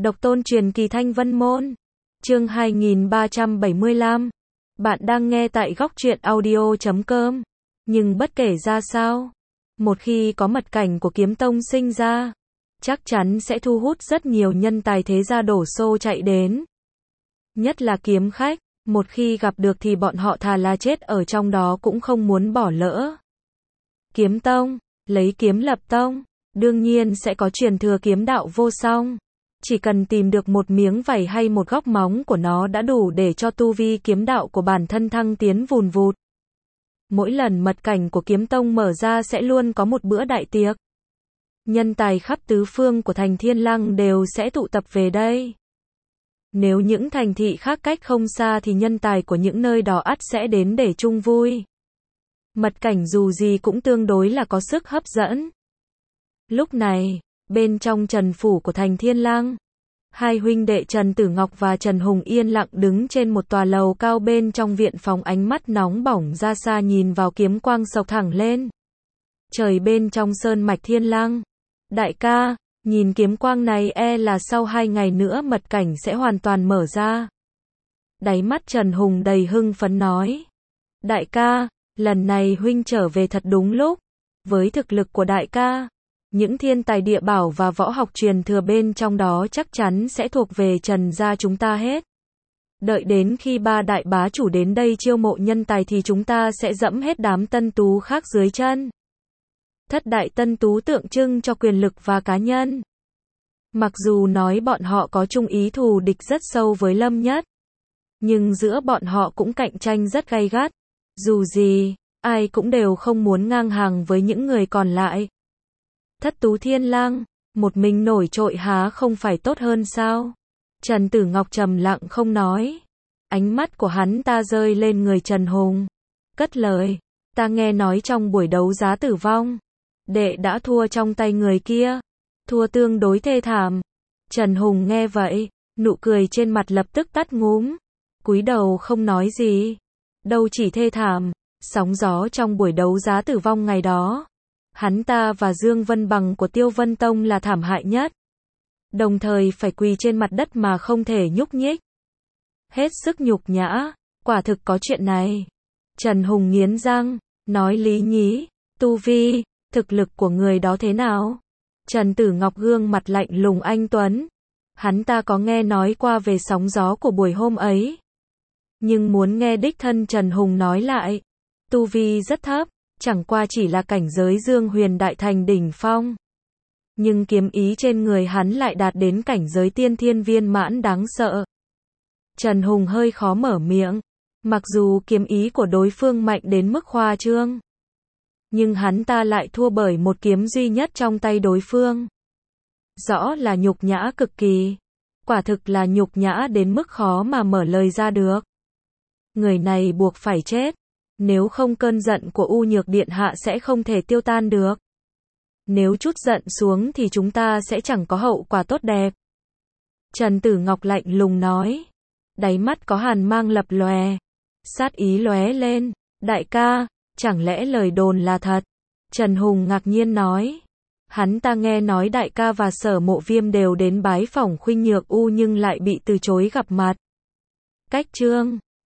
Độc tôn truyền kỳ Thanh Vân Môn. Chương 2375. Bạn đang nghe tại góc truyện audio.com. Nhưng bất kể ra sao, một khi có mật cảnh của kiếm tông sinh ra, chắc chắn sẽ thu hút rất nhiều nhân tài thế gia đổ xô chạy đến. Nhất là kiếm khách, một khi gặp được thì bọn họ thà là chết ở trong đó cũng không muốn bỏ lỡ. Kiếm tông, lấy kiếm lập tông, đương nhiên sẽ có truyền thừa kiếm đạo vô song. Chỉ cần tìm được một miếng vảy hay một góc móng của nó đã đủ để cho tu vi kiếm đạo của bản thân thăng tiến vùn vụt. Mỗi lần mật cảnh của kiếm tông mở ra sẽ luôn có một bữa đại tiệc. Nhân tài khắp tứ phương của thành Thiên Lăng đều sẽ tụ tập về đây. Nếu những thành thị khác cách không xa thì nhân tài của những nơi đó ắt sẽ đến để chung vui. Mật cảnh dù gì cũng tương đối là có sức hấp dẫn. Lúc này, bên trong Trần phủ của thành Thiên Lăng, hai huynh đệ Trần Tử Ngọc và Trần Hùng yên lặng đứng trên một tòa lầu cao bên trong viện phòng, ánh mắt nóng bỏng ra xa nhìn vào kiếm quang sộc thẳng lên trời bên trong sơn mạch Thiên Lăng. Đại ca, nhìn kiếm quang này e là sau 2 ngày nữa mật cảnh sẽ hoàn toàn mở ra. Đáy mắt Trần Hùng đầy hưng phấn nói. Đại ca, lần này huynh trở về thật đúng lúc. Với thực lực của đại ca, những thiên tài địa bảo và võ học truyền thừa bên trong đó chắc chắn sẽ thuộc về Trần gia chúng ta hết. Đợi đến khi 3 đại bá chủ đến đây chiêu mộ nhân tài thì chúng ta sẽ dẫm hết đám tân tú khác dưới chân. Thất đại tân tú tượng trưng cho quyền lực và cá nhân. Mặc dù nói bọn họ có chung ý thù địch rất sâu với Lâm Nhất, nhưng giữa bọn họ cũng cạnh tranh rất gay gắt. Dù gì, ai cũng đều không muốn ngang hàng với những người còn lại. Thất tú Thiên Lang, một mình nổi trội há không phải tốt hơn sao? Trần Tử Ngọc trầm lặng không nói. Ánh mắt của hắn ta rơi lên người Trần Hùng. Cất lời, ta nghe nói trong buổi đấu giá tử vong, đệ đã thua trong tay người kia. Thua tương đối thê thảm. Trần Hùng nghe vậy, nụ cười trên mặt lập tức tắt ngúm. Cúi đầu không nói gì. Đâu chỉ thê thảm, sóng gió trong buổi đấu giá tử vong ngày đó, hắn ta và Dương Vân Bằng của Tiêu Vân Tông là thảm hại nhất. Đồng thời phải quỳ trên mặt đất mà không thể nhúc nhích. Hết sức nhục nhã, quả thực có chuyện này. Trần Hùng nghiến răng, nói Lý Nhí, tu vi, thực lực của người đó thế nào? Trần Tử Ngọc gương mặt lạnh lùng anh tuấn. Hắn ta có nghe nói qua về sóng gió của buổi hôm ấy, nhưng muốn nghe đích thân Trần Hùng nói lại. Tu vi rất thấp, chẳng qua chỉ là cảnh giới Dương Huyền Đại Thành đỉnh phong. Nhưng kiếm ý trên người hắn lại đạt đến cảnh giới tiên thiên viên mãn đáng sợ. Trần Hùng hơi khó mở miệng. Mặc dù kiếm ý của đối phương mạnh đến mức khoa trương, nhưng hắn ta lại thua bởi một kiếm duy nhất trong tay đối phương. Rõ là nhục nhã cực kỳ. Quả thực là nhục nhã đến mức khó mà mở lời ra được. Người này buộc phải chết. Nếu không cơn giận của U Nhược Điện Hạ sẽ không thể tiêu tan được. Nếu chút giận xuống thì chúng ta sẽ chẳng có hậu quả tốt đẹp. Trần Tử Ngọc lạnh lùng nói. Đáy mắt có hàn mang lập lòe. Sát ý lóe lên. Đại ca, chẳng lẽ lời đồn là thật? Trần Hùng ngạc nhiên nói. Hắn ta nghe nói đại ca và Sở Mộ Viêm đều đến bái phỏng Khuynh Nhược U nhưng lại bị từ chối gặp mặt. Cách chương